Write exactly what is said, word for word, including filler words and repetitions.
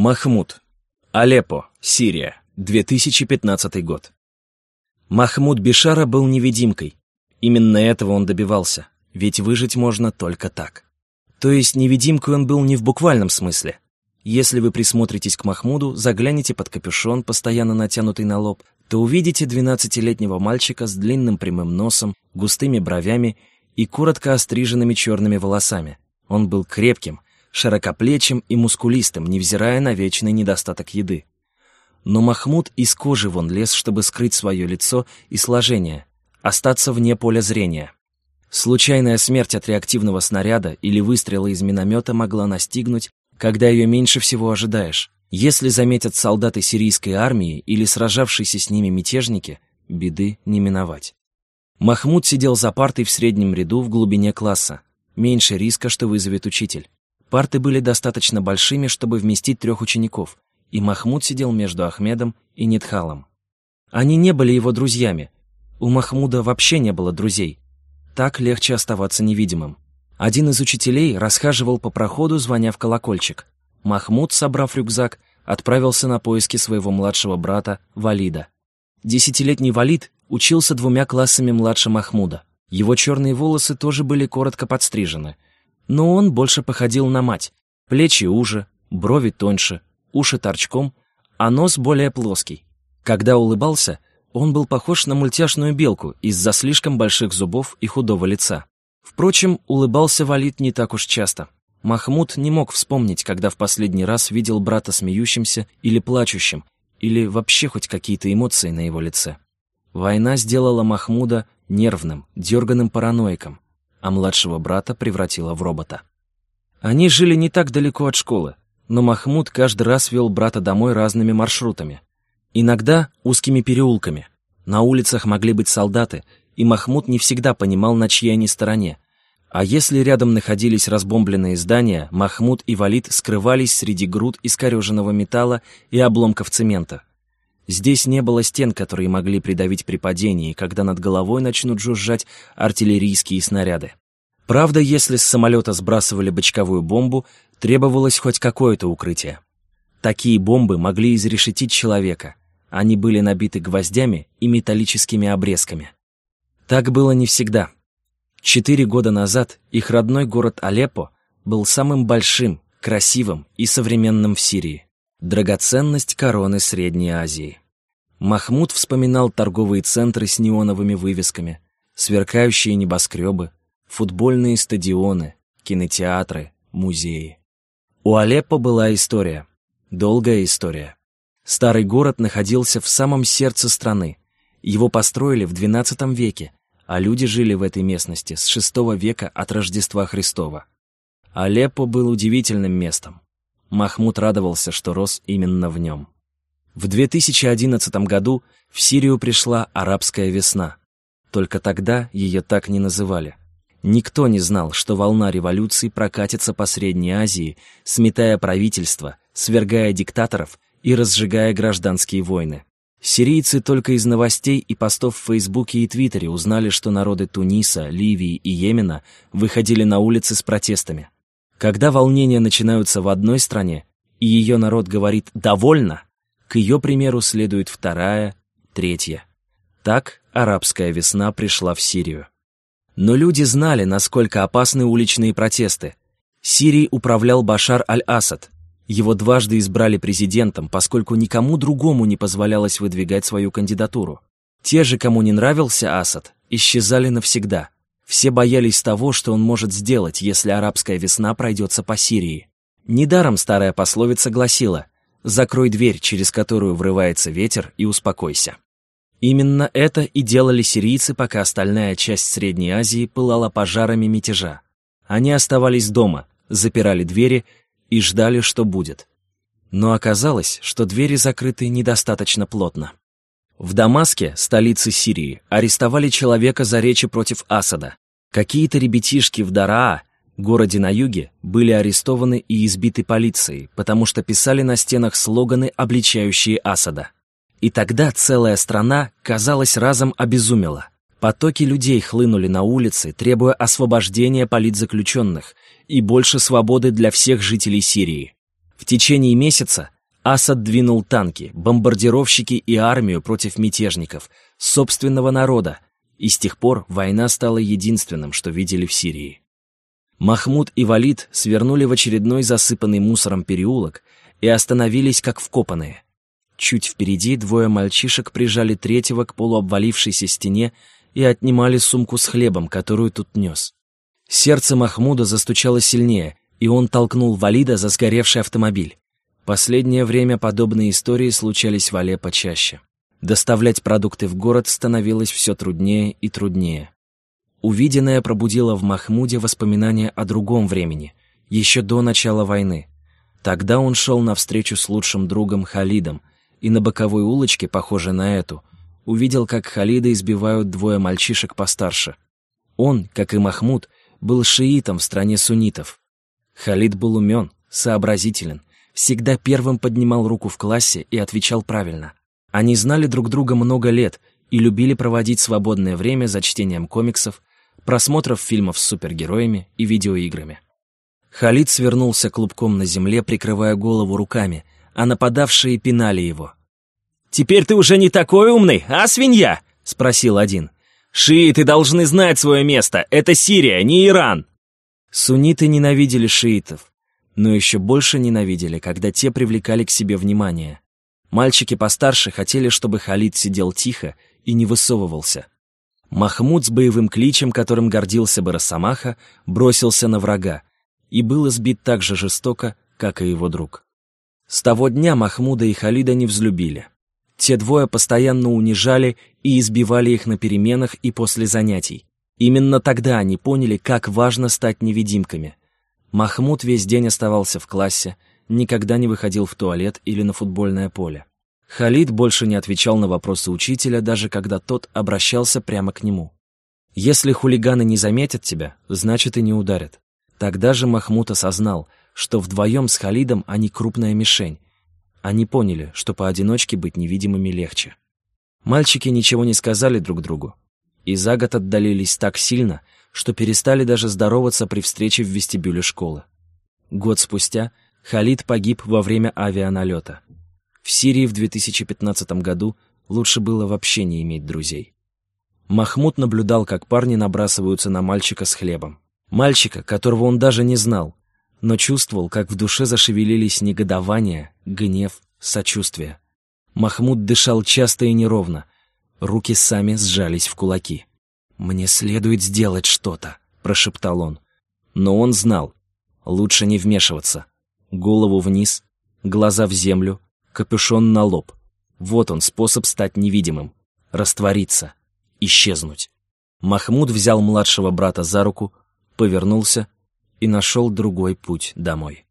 Махмуд. Алеппо, Сирия, две тысячи пятнадцатый год. Махмуд Бишара был невидимкой. Именно этого он добивался, ведь выжить можно только так. То есть невидимкой он был не в буквальном смысле. Если вы присмотритесь к Махмуду, загляните под капюшон, постоянно натянутый на лоб, то увидите двенадцатилетнего мальчика с длинным прямым носом, густыми бровями и коротко остриженными черными волосами. Он был крепким, широкоплечим и мускулистым, невзирая на вечный недостаток еды. Но Махмуд из кожи вон лез, чтобы скрыть свое лицо и сложение, остаться вне поля зрения. Случайная смерть от реактивного снаряда или выстрела из миномета могла настигнуть, когда ее меньше всего ожидаешь. Если заметят солдаты сирийской армии или сражавшиеся с ними мятежники, беды не миновать. Махмуд сидел за партой в среднем ряду в глубине класса. Меньше риска, что вызовет учитель. Парты были достаточно большими, чтобы вместить трех учеников, и Махмуд сидел между Ахмедом и Нидхалом. Они не были его друзьями. У Махмуда вообще не было друзей. Так легче оставаться невидимым. Один из учителей расхаживал по проходу, звоня в колокольчик. Махмуд, собрав рюкзак, отправился на поиски своего младшего брата Валида. Десятилетний Валид учился двумя классами младше Махмуда. Его черные волосы тоже были коротко подстрижены. Но он больше походил на мать. Плечи уже, брови тоньше, уши торчком, а нос более плоский. Когда улыбался, он был похож на мультяшную белку из-за слишком больших зубов и худого лица. Впрочем, улыбался Валид не так уж часто. Махмуд не мог вспомнить, когда в последний раз видел брата смеющимся или плачущим, или вообще хоть какие-то эмоции на его лице. Война сделала Махмуда нервным, дерганым параноиком, а младшего брата превратила в робота. Они жили не так далеко от школы, но Махмуд каждый раз вел брата домой разными маршрутами. Иногда узкими переулками. На улицах могли быть солдаты, и Махмуд не всегда понимал, на чьей они стороне. А если рядом находились разбомбленные здания, Махмуд и Валид скрывались среди груд искореженного металла и обломков цемента. Здесь не было стен, которые могли придавить при падении, когда над головой начнут жужжать артиллерийские снаряды. Правда, если с самолета сбрасывали бочковую бомбу, требовалось хоть какое-то укрытие. Такие бомбы могли изрешетить человека. Они были набиты гвоздями и металлическими обрезками. Так было не всегда. Четыре года назад их родной город Алеппо был самым большим, красивым и современным в Сирии. Драгоценность короны Средней Азии. Махмуд вспоминал торговые центры с неоновыми вывесками, сверкающие небоскребы, футбольные стадионы, кинотеатры, музеи. У Алеппо была история, долгая история. Старый город находился в самом сердце страны. Его построили в двенадцатом веке, а люди жили в этой местности с шестого века от Рождества Христова. Алеппо был удивительным местом. Махмуд радовался, что рос именно в нем. В две тысячи одиннадцатом году в Сирию пришла арабская весна. Только тогда ее так не называли. Никто не знал, что волна революций прокатится по Средней Азии, сметая правительство, свергая диктаторов и разжигая гражданские войны. Сирийцы только из новостей и постов в Фейсбуке и Твиттере узнали, что народы Туниса, Ливии и Йемена выходили на улицы с протестами. Когда волнения начинаются в одной стране, и ее народ говорит «довольно», к ее примеру следует вторая, третья. Так арабская весна пришла в Сирию. Но люди знали, насколько опасны уличные протесты. Сирией управлял Башар аль-Асад. Его дважды избрали президентом, поскольку никому другому не позволялось выдвигать свою кандидатуру. Те же, кому не нравился Асад, исчезали навсегда. Все боялись того, что он может сделать, если арабская весна пройдется по Сирии. Недаром старая пословица гласила «закрой дверь, через которую врывается ветер, и успокойся». Именно это и делали сирийцы, пока остальная часть Средней Азии пылала пожарами мятежа. Они оставались дома, запирали двери и ждали, что будет. Но оказалось, что двери закрыты недостаточно плотно. В Дамаске, столице Сирии, арестовали человека за речи против Асада. Какие-то ребятишки в Дараа, городе на юге, были арестованы и избиты полицией, потому что писали на стенах слоганы, обличающие Асада. И тогда целая страна, казалось, разом обезумела. Потоки людей хлынули на улицы, требуя освобождения политзаключенных и больше свободы для всех жителей Сирии. В течение месяца Асад двинул танки, бомбардировщики и армию против мятежников, собственного народа, и с тех пор война стала единственным, что видели в Сирии. Махмуд и Валид свернули в очередной засыпанный мусором переулок и остановились как вкопанные. Чуть впереди двое мальчишек прижали третьего к полуобвалившейся стене и отнимали сумку с хлебом, которую тут нес. Сердце Махмуда застучало сильнее, и он толкнул Валида за сгоревший автомобиль. Последнее время подобные истории случались в Алеппо чаще. Доставлять продукты в город становилось все труднее и труднее. Увиденное пробудило в Махмуде воспоминания о другом времени, еще до начала войны. Тогда он шел навстречу с лучшим другом Халидом, и на боковой улочке, похожей на эту, увидел, как Халида избивают двое мальчишек постарше. Он, как и Махмуд, был шиитом в стране суннитов. Халид был умен, сообразителен, всегда первым поднимал руку в классе и отвечал правильно. Они знали друг друга много лет и любили проводить свободное время за чтением комиксов, просмотров фильмов с супергероями и видеоиграми. Халид свернулся клубком на земле, прикрывая голову руками, а нападавшие пинали его. «Теперь ты уже не такой умный, а, свинья?» — спросил один. «Шииты должны знать свое место, это Сирия, не Иран!» Сунниты ненавидели шиитов, но еще больше ненавидели, когда те привлекали к себе внимание. Мальчики постарше хотели, чтобы Халид сидел тихо и не высовывался. Махмуд с боевым кличем, которым гордился бы Росомаха, бросился на врага и был избит так же жестоко, как и его друг. С того дня Махмуда и Халида не взлюбили. Те двое постоянно унижали и избивали их на переменах и после занятий. Именно тогда они поняли, как важно стать невидимками. Махмуд весь день оставался в классе, никогда не выходил в туалет или на футбольное поле. Халид больше не отвечал на вопросы учителя, даже когда тот обращался прямо к нему. Если хулиганы не заметят тебя, значит и не ударят. Тогда же Махмуд осознал, что вдвоем с Халидом они крупная мишень. Они поняли, что поодиночке быть невидимыми легче. Мальчики ничего не сказали друг другу, и за год отдалились так сильно, что перестали даже здороваться при встрече в вестибюле школы. Год спустя Халид погиб во время авианалета. В Сирии в две тысячи пятнадцатом году лучше было вообще не иметь друзей. Махмуд наблюдал, как парни набрасываются на мальчика с хлебом. Мальчика, которого он даже не знал, но чувствовал, как в душе зашевелились негодование, гнев, сочувствие. Махмуд дышал часто и неровно, руки сами сжались в кулаки. «Мне следует сделать что-то», — прошептал он. Но он знал, лучше не вмешиваться. Голову вниз, глаза в землю, капюшон на лоб. Вот он, способ стать невидимым, раствориться, исчезнуть. Махмуд взял младшего брата за руку, повернулся и нашел другой путь домой.